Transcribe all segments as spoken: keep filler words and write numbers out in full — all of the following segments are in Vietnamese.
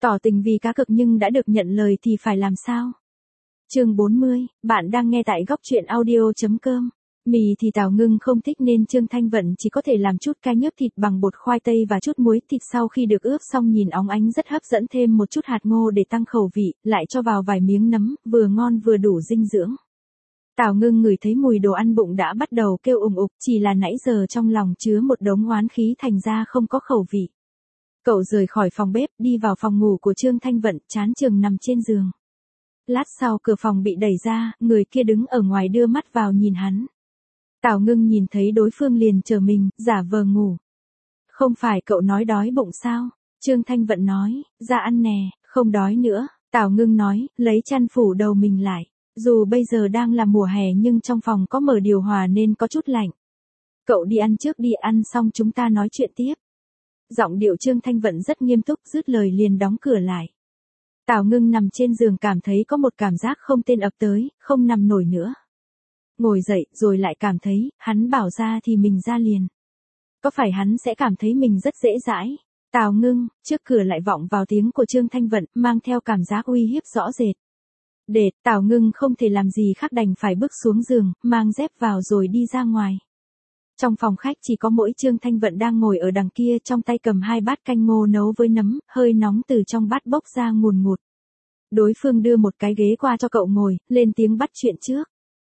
Tỏ tình vì cá cược nhưng đã được nhận lời thì phải làm sao? Chương bốn mươi, bạn đang nghe tại góc truyện audio.com. Mì thì Tào Ngưng không thích nên Trương Thanh Vận chỉ có thể làm chút canh nhớp thịt bằng bột khoai tây và chút muối. Thịt sau khi được ướp xong nhìn óng ánh rất hấp dẫn, thêm một chút hạt ngô để tăng khẩu vị, lại cho vào vài miếng nấm, vừa ngon vừa đủ dinh dưỡng. Tào Ngưng ngửi thấy mùi đồ ăn bụng đã bắt đầu kêu ùng ục, chỉ là nãy giờ trong lòng chứa một đống oán khí thành ra không có khẩu vị. Cậu rời khỏi phòng bếp, đi vào phòng ngủ của Trương Thanh Vận, chán chường nằm trên giường. Lát sau cửa phòng bị đẩy ra, người kia đứng ở ngoài đưa mắt vào nhìn hắn. Tào Ngưng nhìn thấy đối phương liền chờ mình, giả vờ ngủ. Không phải cậu nói đói bụng sao? Trương Thanh Vận nói, ra ăn nè, không đói nữa. Tào Ngưng nói, lấy chăn phủ đầu mình lại. Dù bây giờ đang là mùa hè nhưng trong phòng có mở điều hòa nên có chút lạnh. Cậu đi ăn trước đi, ăn xong chúng ta nói chuyện tiếp. Giọng điệu Trương Thanh Vận rất nghiêm túc, dứt lời liền đóng cửa lại. Tào Ngưng nằm trên giường cảm thấy có một cảm giác không tên ập tới, không nằm nổi nữa. Ngồi dậy, rồi lại cảm thấy, hắn bảo ra thì mình ra liền. Có phải hắn sẽ cảm thấy mình rất dễ dãi? Tào Ngưng, trước cửa lại vọng vào tiếng của Trương Thanh Vận, mang theo cảm giác uy hiếp rõ rệt. Để, Tào Ngưng không thể làm gì khác đành phải bước xuống giường, mang dép vào rồi đi ra ngoài. Trong phòng khách chỉ có mỗi Trương Thanh Vận đang ngồi ở đằng kia, trong tay cầm hai bát canh ngô nấu với nấm, hơi nóng từ trong bát bốc ra ngùn ngụt. Đối phương đưa một cái ghế qua cho cậu ngồi, lên tiếng bắt chuyện trước.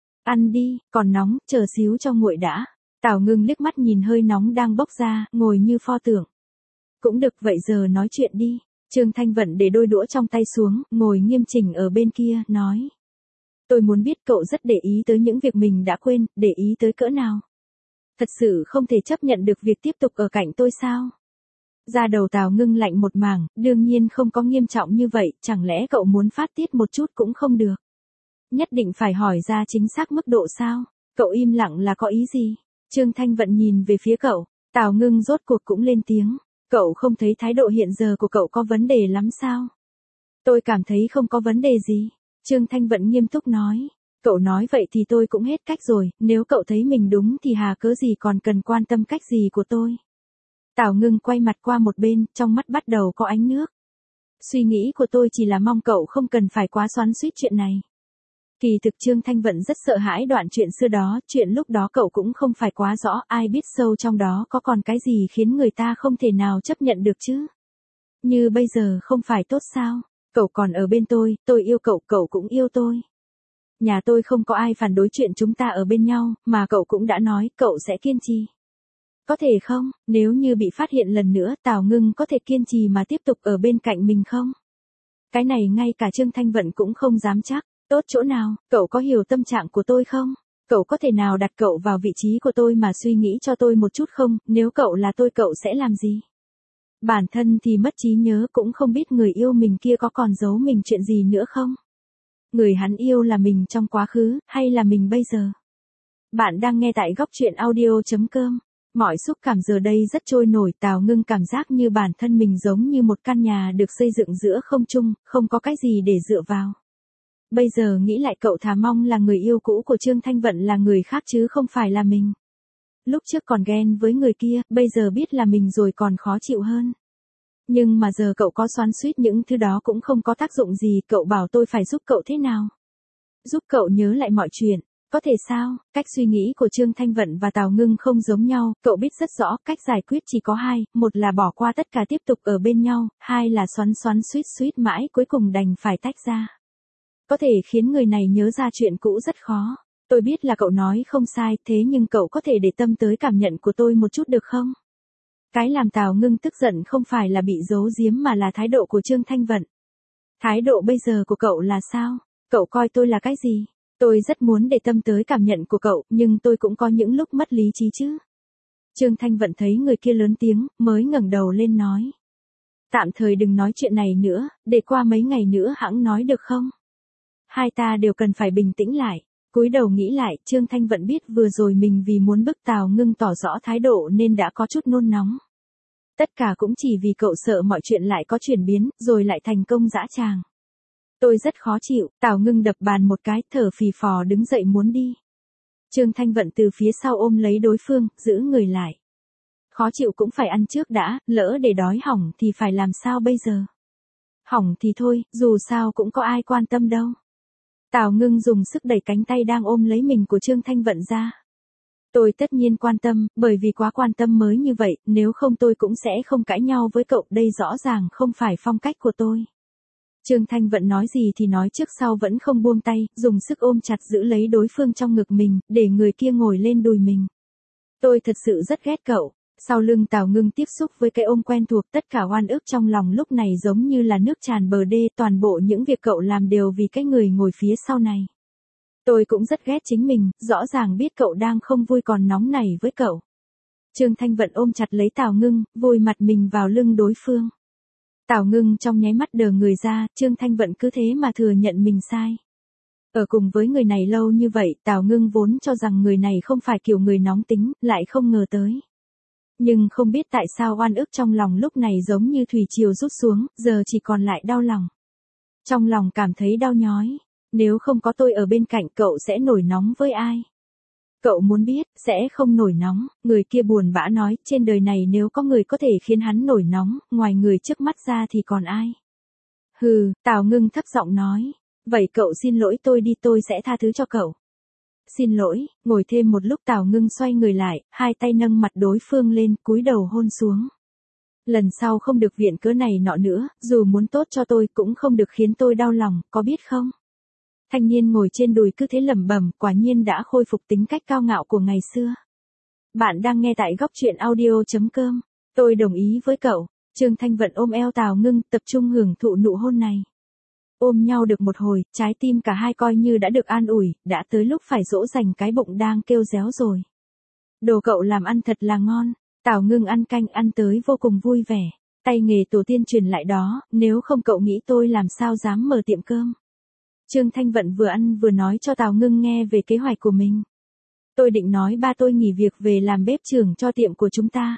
Ăn đi, còn nóng, chờ xíu cho nguội đã. Tào Ngưng liếc mắt nhìn hơi nóng đang bốc ra, ngồi như pho tượng. Cũng được, vậy giờ nói chuyện đi. Trương Thanh Vận để đôi đũa trong tay xuống, ngồi nghiêm chỉnh ở bên kia, nói. Tôi muốn biết cậu rất để ý tới những việc mình đã quên, để ý tới cỡ nào. Thật sự không thể chấp nhận được việc tiếp tục ở cạnh tôi sao? Da đầu Tào Ngưng lạnh một mảng, đương nhiên không có nghiêm trọng như vậy, chẳng lẽ cậu muốn phát tiết một chút cũng không được? Nhất định phải hỏi ra chính xác mức độ sao? Cậu im lặng là có ý gì? Trương Thanh Vận nhìn về phía cậu, Tào Ngưng rốt cuộc cũng lên tiếng. Cậu không thấy thái độ hiện giờ của cậu có vấn đề lắm sao? Tôi cảm thấy không có vấn đề gì. Trương Thanh Vận nghiêm túc nói. Cậu nói vậy thì tôi cũng hết cách rồi, nếu cậu thấy mình đúng thì hà cớ gì còn cần quan tâm cách gì của tôi. Tào Ngưng quay mặt qua một bên, trong mắt bắt đầu có ánh nước. Suy nghĩ của tôi chỉ là mong cậu không cần phải quá xoắn xuýt chuyện này. Kỳ thực Trương Thanh Vận rất sợ hãi đoạn chuyện xưa đó, chuyện lúc đó cậu cũng không phải quá rõ, ai biết sâu trong đó có còn cái gì khiến người ta không thể nào chấp nhận được chứ. Như bây giờ không phải tốt sao, cậu còn ở bên tôi, tôi yêu cậu, cậu cũng yêu tôi. Nhà tôi không có ai phản đối chuyện chúng ta ở bên nhau, mà cậu cũng đã nói cậu sẽ kiên trì. Có thể không, nếu như bị phát hiện lần nữa Tào Ngưng có thể kiên trì mà tiếp tục ở bên cạnh mình không? Cái này ngay cả Trương Thanh Vận cũng không dám chắc. Tốt chỗ nào, cậu có hiểu tâm trạng của tôi không? Cậu có thể nào đặt cậu vào vị trí của tôi mà suy nghĩ cho tôi một chút không? Nếu cậu là tôi cậu sẽ làm gì? Bản thân thì mất trí nhớ, cũng không biết người yêu mình kia có còn giấu mình chuyện gì nữa không? Người hắn yêu là mình trong quá khứ, hay là mình bây giờ? Bạn đang nghe tại góc truyện audio.com. Mọi xúc cảm giờ đây rất trôi nổi, Tào Ngưng cảm giác như bản thân mình giống như một căn nhà được xây dựng giữa không trung, không có cái gì để dựa vào. Bây giờ nghĩ lại cậu thà mong là người yêu cũ của Trương Thanh Vận là người khác chứ không phải là mình. Lúc trước còn ghen với người kia, bây giờ biết là mình rồi còn khó chịu hơn. Nhưng mà giờ cậu có xoắn xuýt những thứ đó cũng không có tác dụng gì, cậu bảo tôi phải giúp cậu thế nào? Giúp cậu nhớ lại mọi chuyện, có thể sao? Cách suy nghĩ của Trương Thanh Vận và Tào Ngưng không giống nhau, cậu biết rất rõ, cách giải quyết chỉ có hai, một là bỏ qua tất cả tiếp tục ở bên nhau, hai là xoắn xoắn xuýt xuýt mãi cuối cùng đành phải tách ra. Có thể khiến người này nhớ ra chuyện cũ rất khó. Tôi biết là cậu nói không sai, thế nhưng cậu có thể để tâm tới cảm nhận của tôi một chút được không? Cái làm Tào Ngưng tức giận không phải là bị giấu giếm mà là thái độ của Trương Thanh Vận. Thái độ bây giờ của cậu là sao? Cậu coi tôi là cái gì? Tôi rất muốn để tâm tới cảm nhận của cậu, nhưng tôi cũng có những lúc mất lý trí chứ. Trương Thanh Vận thấy người kia lớn tiếng, mới ngẩng đầu lên nói. Tạm thời đừng nói chuyện này nữa, để qua mấy ngày nữa hẵng nói được không? Hai ta đều cần phải bình tĩnh lại. Cúi đầu nghĩ lại, Trương Thanh Vận biết vừa rồi mình vì muốn bức Tào Ngưng tỏ rõ thái độ nên đã có chút nôn nóng. Tất cả cũng chỉ vì cậu sợ mọi chuyện lại có chuyển biến, rồi lại thành công dã tràng. Tôi rất khó chịu, Tào Ngưng đập bàn một cái, thở phì phò đứng dậy muốn đi. Trương Thanh Vận từ phía sau ôm lấy đối phương, giữ người lại. Khó chịu cũng phải ăn trước đã, lỡ để đói hỏng thì phải làm sao bây giờ? Hỏng thì thôi, dù sao cũng có ai quan tâm đâu. Tào Ngưng dùng sức đẩy cánh tay đang ôm lấy mình của Trương Thanh Vận ra. Tôi tất nhiên quan tâm, bởi vì quá quan tâm mới như vậy, nếu không tôi cũng sẽ không cãi nhau với cậu, đây rõ ràng không phải phong cách của tôi. Trương Thanh Vận nói gì thì nói trước sau vẫn không buông tay, dùng sức ôm chặt giữ lấy đối phương trong ngực mình, để người kia ngồi lên đùi mình. Tôi thật sự rất ghét cậu. Sau lưng Tào Ngưng tiếp xúc với cái ôm quen thuộc, tất cả oan ức trong lòng lúc này giống như là nước tràn bờ đê, toàn bộ những việc cậu làm đều vì cái người ngồi phía sau này. Tôi cũng rất ghét chính mình, rõ ràng biết cậu đang không vui còn nóng nảy với cậu. Trương Thanh Vận ôm chặt lấy Tào Ngưng, vùi mặt mình vào lưng đối phương. Tào Ngưng trong nháy mắt đờ người ra, Trương Thanh Vận cứ thế mà thừa nhận mình sai. Ở cùng với người này lâu như vậy, Tào Ngưng vốn cho rằng người này không phải kiểu người nóng tính, lại không ngờ tới. Nhưng không biết tại sao oan ức trong lòng lúc này giống như thủy triều rút xuống, giờ chỉ còn lại đau lòng. Trong lòng cảm thấy đau nhói, nếu không có tôi ở bên cạnh cậu sẽ nổi nóng với ai? Cậu muốn biết, sẽ không nổi nóng, người kia buồn bã nói, trên đời này nếu có người có thể khiến hắn nổi nóng, ngoài người trước mắt ra thì còn ai? Hừ, Tào Ngưng thấp giọng nói, vậy cậu xin lỗi tôi đi, tôi sẽ tha thứ cho cậu. Xin lỗi, ngồi thêm một lúc Tào Ngưng xoay người lại, hai tay nâng mặt đối phương lên, cúi đầu hôn xuống. Lần sau không được viện cớ này nọ nữa, dù muốn tốt cho tôi cũng không được khiến tôi đau lòng, có biết không? Thanh niên ngồi trên đùi cứ thế lẩm bẩm, quả nhiên đã khôi phục tính cách cao ngạo của ngày xưa. Bạn đang nghe tại góc truyện audio chấm com. Tôi đồng ý với cậu. Trương Thanh Vận ôm eo Tào Ngưng, tập trung hưởng thụ nụ hôn này. Ôm nhau được một hồi, trái tim cả hai coi như đã được an ủi, đã tới lúc phải dỗ dành cái bụng đang kêu réo rồi. Đồ cậu làm ăn thật là ngon. Tào Ngưng ăn canh ăn tới vô cùng vui vẻ. Tay nghề tổ tiên truyền lại đó, nếu không cậu nghĩ tôi làm sao dám mở tiệm cơm. Trương Thanh Vận vừa ăn vừa nói cho Tào Ngưng nghe về kế hoạch của mình. Tôi định nói ba tôi nghỉ việc về làm bếp trưởng cho tiệm của chúng ta.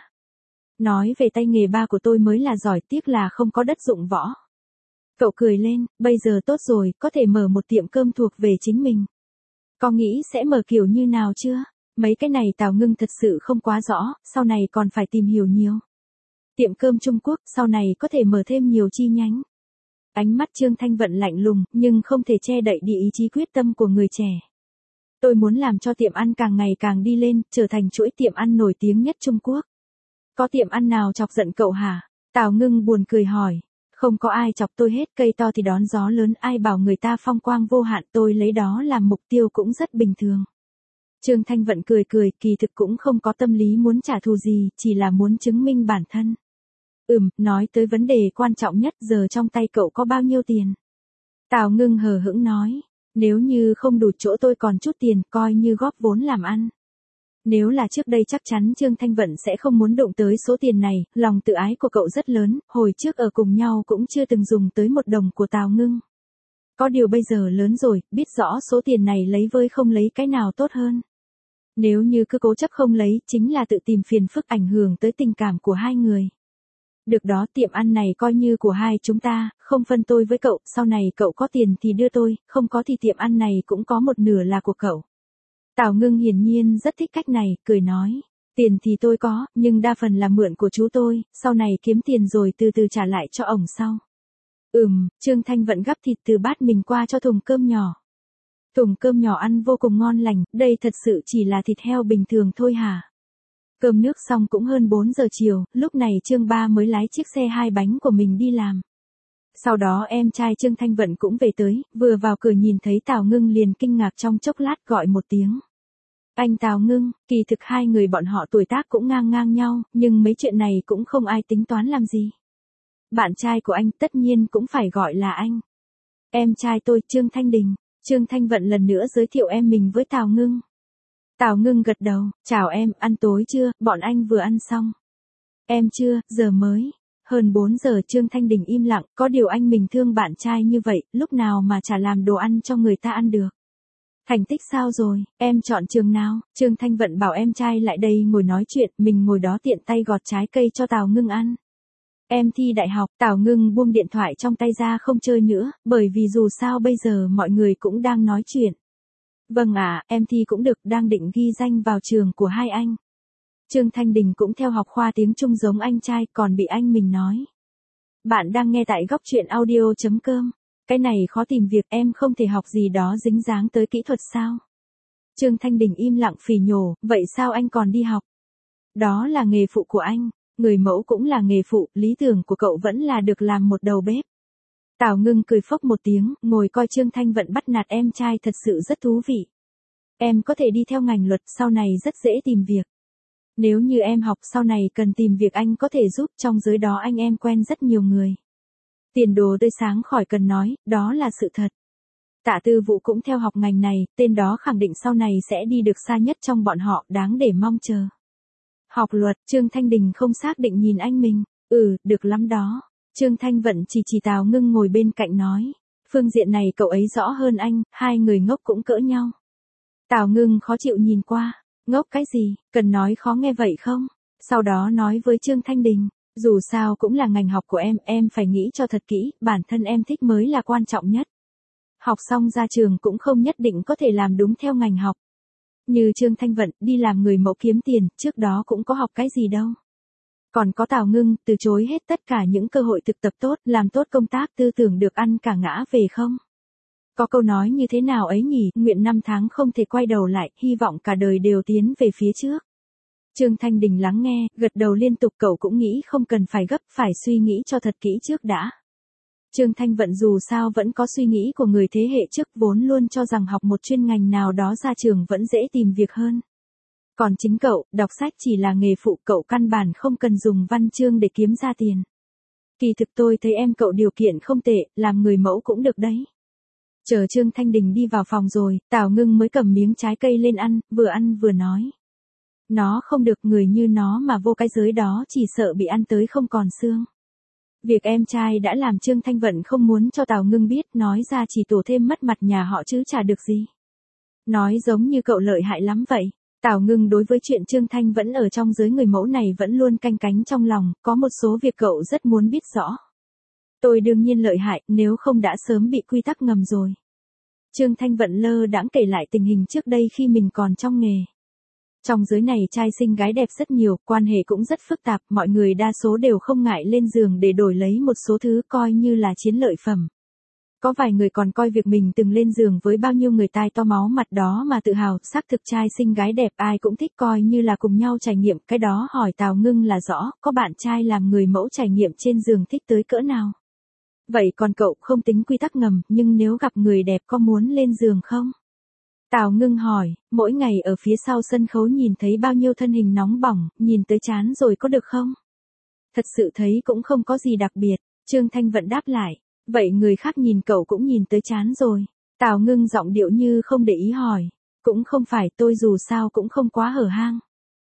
Nói về tay nghề ba của tôi mới là giỏi, tiếc là không có đất dụng võ. Cậu cười lên, bây giờ tốt rồi, có thể mở một tiệm cơm thuộc về chính mình. Có nghĩ sẽ mở kiểu như nào chưa? Mấy cái này Tào Ngưng thật sự không quá rõ, sau này còn phải tìm hiểu nhiều. Tiệm cơm Trung Quốc, sau này có thể mở thêm nhiều chi nhánh. Ánh mắt Trương Thanh Vận lạnh lùng, nhưng không thể che đậy đi ý chí quyết tâm của người trẻ. Tôi muốn làm cho tiệm ăn càng ngày càng đi lên, trở thành chuỗi tiệm ăn nổi tiếng nhất Trung Quốc. Có tiệm ăn nào chọc giận cậu hả? Tào Ngưng buồn cười hỏi. Không có ai chọc tôi hết, cây to thì đón gió lớn, ai bảo người ta phong quang vô hạn, tôi lấy đó làm mục tiêu cũng rất bình thường. Trương Thanh Vận cười cười, kỳ thực cũng không có tâm lý muốn trả thù gì, chỉ là muốn chứng minh bản thân. Ừm, nói tới vấn đề quan trọng nhất, giờ trong tay cậu có bao nhiêu tiền? Tào Ngưng hờ hững nói, nếu như không đủ chỗ tôi còn chút tiền, coi như góp vốn làm ăn. Nếu là trước đây chắc chắn Trương Thanh Vận sẽ không muốn đụng tới số tiền này, lòng tự ái của cậu rất lớn, hồi trước ở cùng nhau cũng chưa từng dùng tới một đồng của Tào Ngưng. Có điều bây giờ lớn rồi, biết rõ số tiền này lấy với không lấy cái nào tốt hơn. Nếu như cứ cố chấp không lấy, chính là tự tìm phiền phức, ảnh hưởng tới tình cảm của hai người. Được đó, tiệm ăn này coi như của hai chúng ta, không phân tôi với cậu, sau này cậu có tiền thì đưa tôi, không có thì tiệm ăn này cũng có một nửa là của cậu. Tào Ngưng hiển nhiên rất thích cách này, cười nói, tiền thì tôi có, nhưng đa phần là mượn của chú tôi, sau này kiếm tiền rồi từ từ trả lại cho ổng sau. Ừm, Trương Thanh Vận gắp thịt từ bát mình qua cho thùng cơm nhỏ. Thùng cơm nhỏ ăn vô cùng ngon lành, đây thật sự chỉ là thịt heo bình thường thôi hả? Cơm nước xong cũng hơn bốn giờ chiều, lúc này Trương Ba mới lái chiếc xe hai bánh của mình đi làm. Sau đó em trai Trương Thanh Vận cũng về tới, vừa vào cửa nhìn thấy Tào Ngưng liền kinh ngạc trong chốc lát gọi một tiếng. Anh Tào Ngưng, kỳ thực hai người bọn họ tuổi tác cũng ngang ngang nhau, nhưng mấy chuyện này cũng không ai tính toán làm gì. Bạn trai của anh tất nhiên cũng phải gọi là anh. Em trai tôi Trương Thanh Đình. Trương Thanh Vận lần nữa giới thiệu em mình với Tào Ngưng. Tào Ngưng gật đầu, chào em, ăn tối chưa, bọn anh vừa ăn xong. Em chưa, giờ mới. Hơn bốn giờ Trương Thanh Đình im lặng, có điều anh mình thương bạn trai như vậy, lúc nào mà chả làm đồ ăn cho người ta ăn được. Thành tích sao rồi, em chọn trường nào? Trương Thanh Vận bảo em trai lại đây ngồi nói chuyện, mình ngồi đó tiện tay gọt trái cây cho Tào Ngưng ăn. Em thi đại học, Tào Ngưng buông điện thoại trong tay ra không chơi nữa, bởi vì dù sao bây giờ mọi người cũng đang nói chuyện. Vâng ạ, em thi cũng được, đang định ghi danh vào trường của hai anh. Trương Thanh Đình cũng theo học khoa tiếng Trung giống anh trai, còn bị anh mình nói. Bạn đang nghe tại góc truyện audio chấm com. Cái này khó tìm việc, em không thể học gì đó dính dáng tới kỹ thuật sao? Trương Thanh Đình im lặng phì nhổ, vậy sao anh còn đi học? Đó là nghề phụ của anh, người mẫu cũng là nghề phụ, lý tưởng của cậu vẫn là được làm một đầu bếp. Tào Ngưng cười phốc một tiếng, ngồi coi Trương Thanh Vận bắt nạt em trai thật sự rất thú vị. Em có thể đi theo ngành luật, sau này rất dễ tìm việc. Nếu như em học sau này cần tìm việc anh có thể giúp, trong giới đó anh em quen rất nhiều người. Tiền đồ tươi sáng khỏi cần nói, đó là sự thật. Tạ Tư Vũ cũng theo học ngành này, tên đó khẳng định sau này sẽ đi được xa nhất trong bọn họ, đáng để mong chờ. Học luật, Trương Thanh Đình không xác định nhìn anh mình, ừ, được lắm đó. Trương Thanh Vận chỉ chỉ Tào Ngưng ngồi bên cạnh nói, phương diện này cậu ấy rõ hơn anh, hai người ngốc cũng cỡ nhau. Tào Ngưng khó chịu nhìn qua, ngốc cái gì, cần nói khó nghe vậy không? Sau đó nói với Trương Thanh Đình, dù sao cũng là ngành học của em, em phải nghĩ cho thật kỹ, bản thân em thích mới là quan trọng nhất. Học xong ra trường cũng không nhất định có thể làm đúng theo ngành học. Như Trương Thanh Vận, đi làm người mẫu kiếm tiền, trước đó cũng có học cái gì đâu. Còn có Tào Ngưng, từ chối hết tất cả những cơ hội thực tập tốt, làm tốt công tác tư tưởng được ăn cả ngã về không? Có câu nói như thế nào ấy nhỉ, nguyện năm tháng không thể quay đầu lại, hy vọng cả đời đều tiến về phía trước. Trương Thanh Đình lắng nghe, gật đầu liên tục, cậu cũng nghĩ không cần phải gấp, phải suy nghĩ cho thật kỹ trước đã. Trương Thanh Vận dù sao vẫn có suy nghĩ của người thế hệ trước, vốn luôn cho rằng học một chuyên ngành nào đó ra trường vẫn dễ tìm việc hơn. Còn chính cậu, đọc sách chỉ là nghề phụ, cậu căn bản không cần dùng văn chương để kiếm ra tiền. Kỳ thực tôi thấy em cậu điều kiện không tệ, làm người mẫu cũng được đấy. Chờ Trương Thanh Đình đi vào phòng rồi, Tào Ngưng mới cầm miếng trái cây lên ăn, vừa ăn vừa nói. Nó không được, người như nó mà vô cái giới đó chỉ sợ bị ăn tới không còn xương. Việc em trai đã làm Trương Thanh Vận không muốn cho Tào Ngưng biết, nói ra chỉ tổ thêm mất mặt nhà họ chứ chả được gì. Nói giống như cậu lợi hại lắm vậy. Tào Ngưng đối với chuyện Trương Thanh vẫn ở trong giới người mẫu này vẫn luôn canh cánh trong lòng, có một số việc cậu rất muốn biết rõ. Tôi đương nhiên lợi hại, nếu không đã sớm bị quy tắc ngầm rồi. Trương Thanh Vận lơ đãng kể lại tình hình trước đây khi mình còn trong nghề. Trong giới này trai xinh gái đẹp rất nhiều, quan hệ cũng rất phức tạp, mọi người đa số đều không ngại lên giường để đổi lấy một số thứ coi như là chiến lợi phẩm. Có vài người còn coi việc mình từng lên giường với bao nhiêu người tai to máu mặt đó mà tự hào, xác thực trai xinh gái đẹp ai cũng thích, coi như là cùng nhau trải nghiệm, cái đó hỏi Tào Ngưng là rõ, có bạn trai làm người mẫu trải nghiệm trên giường thích tới cỡ nào. Vậy còn cậu, không tính quy tắc ngầm, nhưng nếu gặp người đẹp có muốn lên giường không? Tào Ngưng hỏi, mỗi ngày ở phía sau sân khấu nhìn thấy bao nhiêu thân hình nóng bỏng, nhìn tới chán rồi có được không? Thật sự thấy cũng không có gì đặc biệt, Trương Thanh Vận đáp lại. Vậy người khác nhìn cậu cũng nhìn tới chán rồi. Tào Ngưng giọng điệu như không để ý hỏi. Cũng không phải, tôi dù sao cũng không quá hở hang.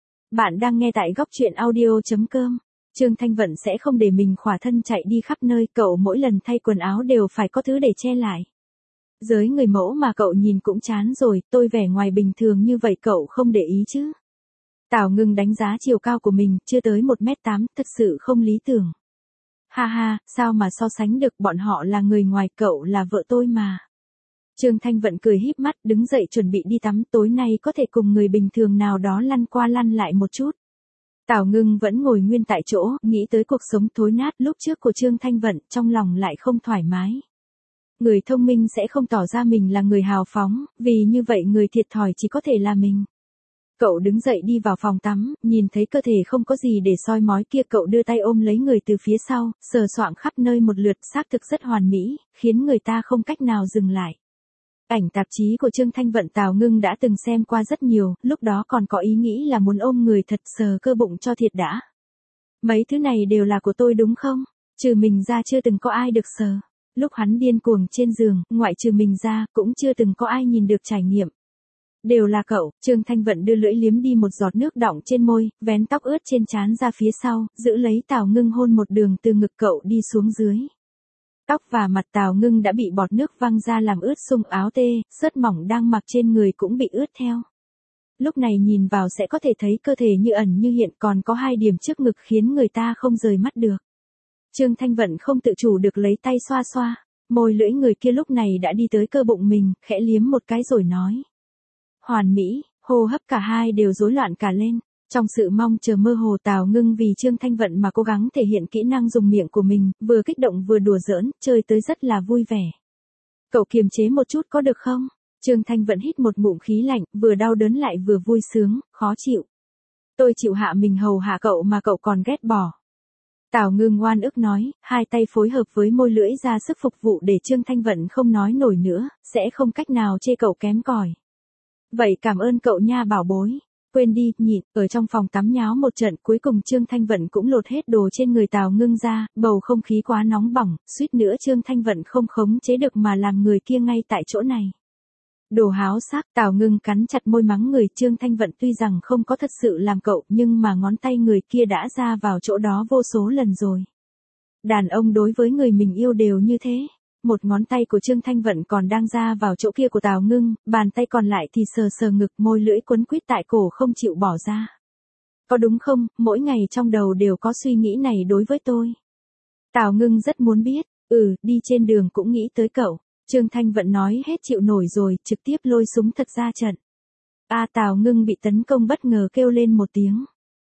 Bạn đang nghe tại góc truyện audio chấm com. Trương Thanh Vận sẽ không để mình khỏa thân chạy đi khắp nơi, cậu mỗi lần thay quần áo đều phải có thứ để che lại. Giới người mẫu mà cậu nhìn cũng chán rồi, tôi vẻ ngoài bình thường như vậy cậu không để ý chứ. Tào Ngưng đánh giá chiều cao của mình, chưa tới một mét tám, thật sự không lý tưởng. Ha ha, sao mà so sánh được, bọn họ là người ngoài, cậu là vợ tôi mà. Trương Thanh Vận cười híp mắt, đứng dậy chuẩn bị đi tắm, tối nay có thể cùng người bình thường nào đó lăn qua lăn lại một chút. Tào Ngưng vẫn ngồi nguyên tại chỗ, nghĩ tới cuộc sống thối nát lúc trước của Trương Thanh Vận, trong lòng lại không thoải mái. Người thông minh sẽ không tỏ ra mình là người hào phóng, vì như vậy người thiệt thòi chỉ có thể là mình. Cậu đứng dậy đi vào phòng tắm, nhìn thấy cơ thể không có gì để soi mói kia, cậu đưa tay ôm lấy người từ phía sau, sờ soạng khắp nơi một lượt, xác thực rất hoàn mỹ, khiến người ta không cách nào dừng lại. Ảnh tạp chí của Trương Thanh Vận Tào Ngưng đã từng xem qua rất nhiều, lúc đó còn có ý nghĩ là muốn ôm người thật, sờ cơ bụng cho thiệt đã. Mấy thứ này đều là của tôi đúng không? Trừ mình ra chưa từng có ai được sờ. Lúc hắn điên cuồng trên giường, ngoại trừ mình ra, cũng chưa từng có ai nhìn được trải nghiệm. Đều là cậu. Trương Thanh Vận đưa lưỡi liếm đi một giọt nước đọng trên môi, vén tóc ướt trên trán ra phía sau, giữ lấy Tào Ngưng hôn một đường từ ngực cậu đi xuống dưới. Tóc và mặt Tào Ngưng đã bị bọt nước văng ra làm ướt sũng, áo tê, sớt mỏng đang mặc trên người cũng bị ướt theo. Lúc này nhìn vào sẽ có thể thấy cơ thể như ẩn như hiện, còn có hai điểm trước ngực khiến người ta không rời mắt được. Trương Thanh Vận không tự chủ được lấy tay xoa xoa, môi lưỡi người kia lúc này đã đi tới cơ bụng mình, khẽ liếm một cái rồi nói. Hoàn mỹ, hô hấp cả hai đều rối loạn cả lên. Trong sự mong chờ mơ hồ, Tào Ngưng vì Trương Thanh Vận mà cố gắng thể hiện kỹ năng dùng miệng của mình, vừa kích động vừa đùa giỡn, chơi tới rất là vui vẻ. Cậu kiềm chế một chút có được không? Trương Thanh Vận hít một ngụm khí lạnh, vừa đau đớn lại vừa vui sướng, khó chịu. Tôi chịu hạ mình hầu hạ cậu mà cậu còn ghét bỏ. Tào Ngưng oan ức nói, hai tay phối hợp với môi lưỡi ra sức phục vụ để Trương Thanh Vận không nói nổi nữa, sẽ không cách nào chê cậu kém cỏi. Vậy cảm ơn cậu nha bảo bối. Quên đi, nhịn, ở trong phòng tắm nháo một trận, cuối cùng Trương Thanh Vận cũng lột hết đồ trên người Tào Ngưng ra, bầu không khí quá nóng bỏng, suýt nữa Trương Thanh Vận không khống chế được mà làm người kia ngay tại chỗ này. Đồ háo sắc, Tào Ngưng cắn chặt môi mắng người Trương Thanh Vận tuy rằng không có thật sự làm cậu, nhưng mà ngón tay người kia đã ra vào chỗ đó vô số lần rồi. Đàn ông đối với người mình yêu đều như thế. Một ngón tay của Trương Thanh Vận còn đang ra vào chỗ kia của Tào Ngưng, bàn tay còn lại thì sờ sờ ngực, môi lưỡi quấn quýt tại cổ không chịu bỏ ra. Có đúng không, mỗi ngày trong đầu đều có suy nghĩ này đối với tôi. Tào Ngưng rất muốn biết, ừ, đi trên đường cũng nghĩ tới cậu. Trương Thanh Vận nói hết chịu nổi rồi, trực tiếp lôi súng thật ra trận. A à, Tào Ngưng bị tấn công bất ngờ kêu lên một tiếng.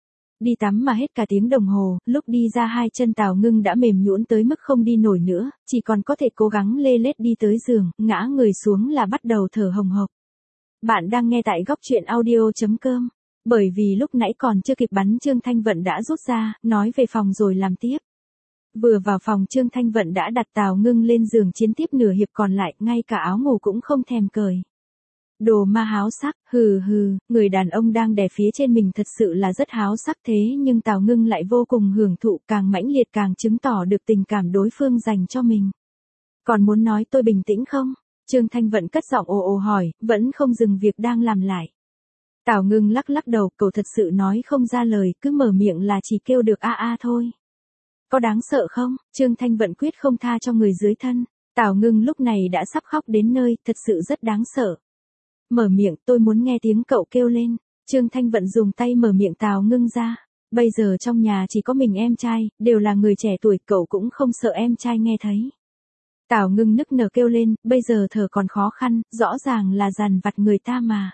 Đi tắm mà hết cả tiếng đồng hồ, lúc đi ra hai chân Tào Ngưng đã mềm nhũn tới mức không đi nổi nữa, chỉ còn có thể cố gắng lê lết đi tới giường, ngã người xuống là bắt đầu thở hồng hộc. Bạn đang nghe tại góc truyện audio chấm com. Bởi vì lúc nãy còn chưa kịp bắn Trương Thanh Vận đã rút ra, nói về phòng rồi làm tiếp. Vừa vào phòng Trương Thanh Vận đã đặt Tào Ngưng lên giường chiến tiếp nửa hiệp còn lại, ngay cả áo ngủ cũng không thèm cởi. Đồ ma háo sắc, hừ hừ, người đàn ông đang đè phía trên mình thật sự là rất háo sắc thế nhưng Tào Ngưng lại vô cùng hưởng thụ, càng mãnh liệt càng chứng tỏ được tình cảm đối phương dành cho mình. Còn muốn nói tôi bình tĩnh không? Trương Thanh Vận cất giọng ồ ồ hỏi, vẫn không dừng việc đang làm lại. Tào Ngưng lắc lắc đầu, cậu thật sự nói không ra lời, cứ mở miệng là chỉ kêu được a a thôi. Có đáng sợ không? Trương Thanh Vận quyết không tha cho người dưới thân. Tào Ngưng lúc này đã sắp khóc đến nơi, thật sự rất đáng sợ. Mở miệng, tôi muốn nghe tiếng cậu kêu lên. Trương Thanh Vận dùng tay mở miệng Tào Ngưng ra. Bây giờ trong nhà chỉ có mình em trai, đều là người trẻ tuổi, cậu cũng không sợ em trai nghe thấy. Tào Ngưng nức nở kêu lên, bây giờ thở còn khó khăn, rõ ràng là dằn vặt người ta mà.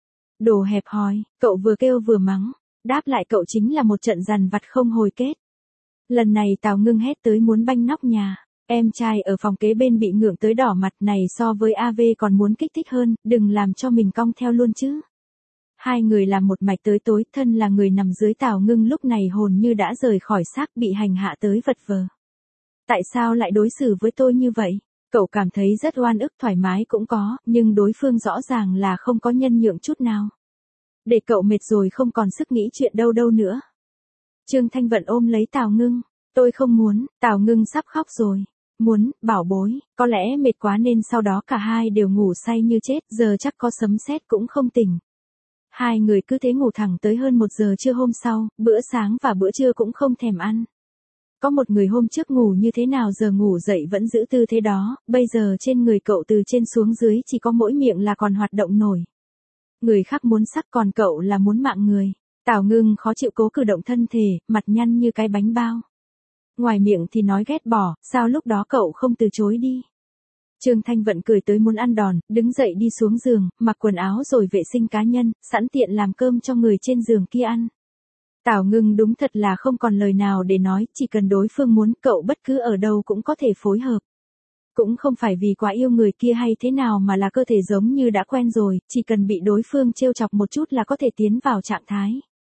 Đồ hẹp hòi, cậu vừa kêu vừa mắng. Đáp lại cậu chính là một trận dằn vặt không hồi kết. Lần này Tào Ngưng hét tới muốn banh nóc nhà. Em trai ở phòng kế bên bị ngượng tới đỏ mặt, này so với a vê còn muốn kích thích hơn, đừng làm cho mình cong theo luôn chứ. Hai người làm một mạch tới tối, thân là người nằm dưới Tào Ngưng lúc này hồn như đã rời khỏi xác, bị hành hạ tới vật vờ. Tại sao lại đối xử với tôi như vậy? Cậu cảm thấy rất oan ức, thoải mái cũng có, nhưng đối phương rõ ràng là không có nhân nhượng chút nào. Để cậu mệt rồi không còn sức nghĩ chuyện đâu đâu nữa. Trương Thanh Vận ôm lấy Tào Ngưng. Tôi không muốn, Tào Ngưng sắp khóc rồi. Muốn, bảo bối, có lẽ mệt quá nên sau đó cả hai đều ngủ say như chết, giờ chắc có sấm sét cũng không tỉnh. Hai người cứ thế ngủ thẳng tới hơn một giờ trưa hôm sau, bữa sáng và bữa trưa cũng không thèm ăn. Có một người hôm trước ngủ như thế nào giờ ngủ dậy vẫn giữ tư thế đó, bây giờ trên người cậu từ trên xuống dưới chỉ có mỗi miệng là còn hoạt động nổi. Người khác muốn sắc còn cậu là muốn mạng người. Tào Ngưng khó chịu cố cử động thân thể, mặt nhăn như cái bánh bao. Ngoài miệng thì nói ghét bỏ, sao lúc đó cậu không từ chối đi. Trương Thanh Vận cười tới muốn ăn đòn, đứng dậy đi xuống giường, mặc quần áo rồi vệ sinh cá nhân, sẵn tiện làm cơm cho người trên giường kia ăn. Tào Ngưng đúng thật là không còn lời nào để nói, chỉ cần đối phương muốn, cậu bất cứ ở đâu cũng có thể phối hợp. Cũng không phải vì quá yêu người kia hay thế nào mà là cơ thể giống như đã quen rồi, chỉ cần bị đối phương trêu chọc một chút là có thể tiến vào trạng thái.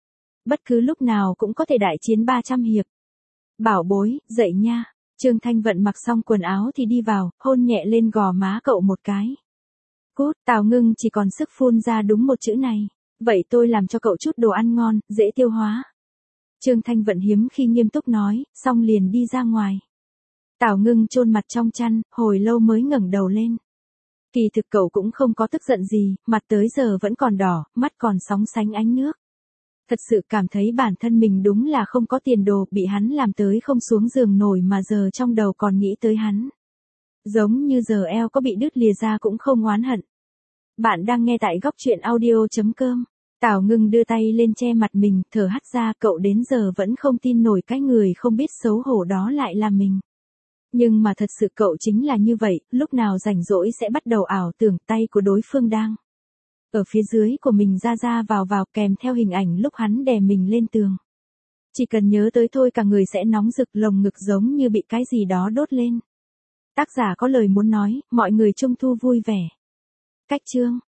Bất cứ lúc nào cũng có thể đại chiến ba trăm hiệp. Bảo bối, dậy nha. Trương Thanh Vận mặc xong quần áo thì đi vào, hôn nhẹ lên gò má cậu một cái. Cút, Tào Ngưng chỉ còn sức phun ra đúng một chữ này. Vậy tôi làm cho cậu chút đồ ăn ngon, dễ tiêu hóa. Trương Thanh Vận hiếm khi nghiêm túc nói, xong liền đi ra ngoài. Tào Ngưng chôn mặt trong chăn, hồi lâu mới ngẩng đầu lên. Kỳ thực cậu cũng không có tức giận gì, mặt tới giờ vẫn còn đỏ, mắt còn sóng sánh ánh nước. Thật sự cảm thấy bản thân mình đúng là không có tiền đồ, bị hắn làm tới không xuống giường nổi mà giờ trong đầu còn nghĩ tới hắn. Giống như giờ eo có bị đứt lìa ra cũng không oán hận. Bạn đang nghe tại góc truyện audio chấm com. Tào Ngưng đưa tay lên che mặt mình, thở hắt ra, cậu đến giờ vẫn không tin nổi cái người không biết xấu hổ đó lại là mình. Nhưng mà thật sự cậu chính là như vậy, lúc nào rảnh rỗi sẽ bắt đầu ảo tưởng tay của đối phương đang Ở phía dưới của mình ra ra vào vào kèm theo hình ảnh lúc hắn đè mình lên tường. Chỉ cần nhớ tới thôi cả người sẽ nóng rực, lồng ngực giống như bị cái gì đó đốt lên. Tác giả có lời muốn nói, mọi người trung thu vui vẻ. Cách chương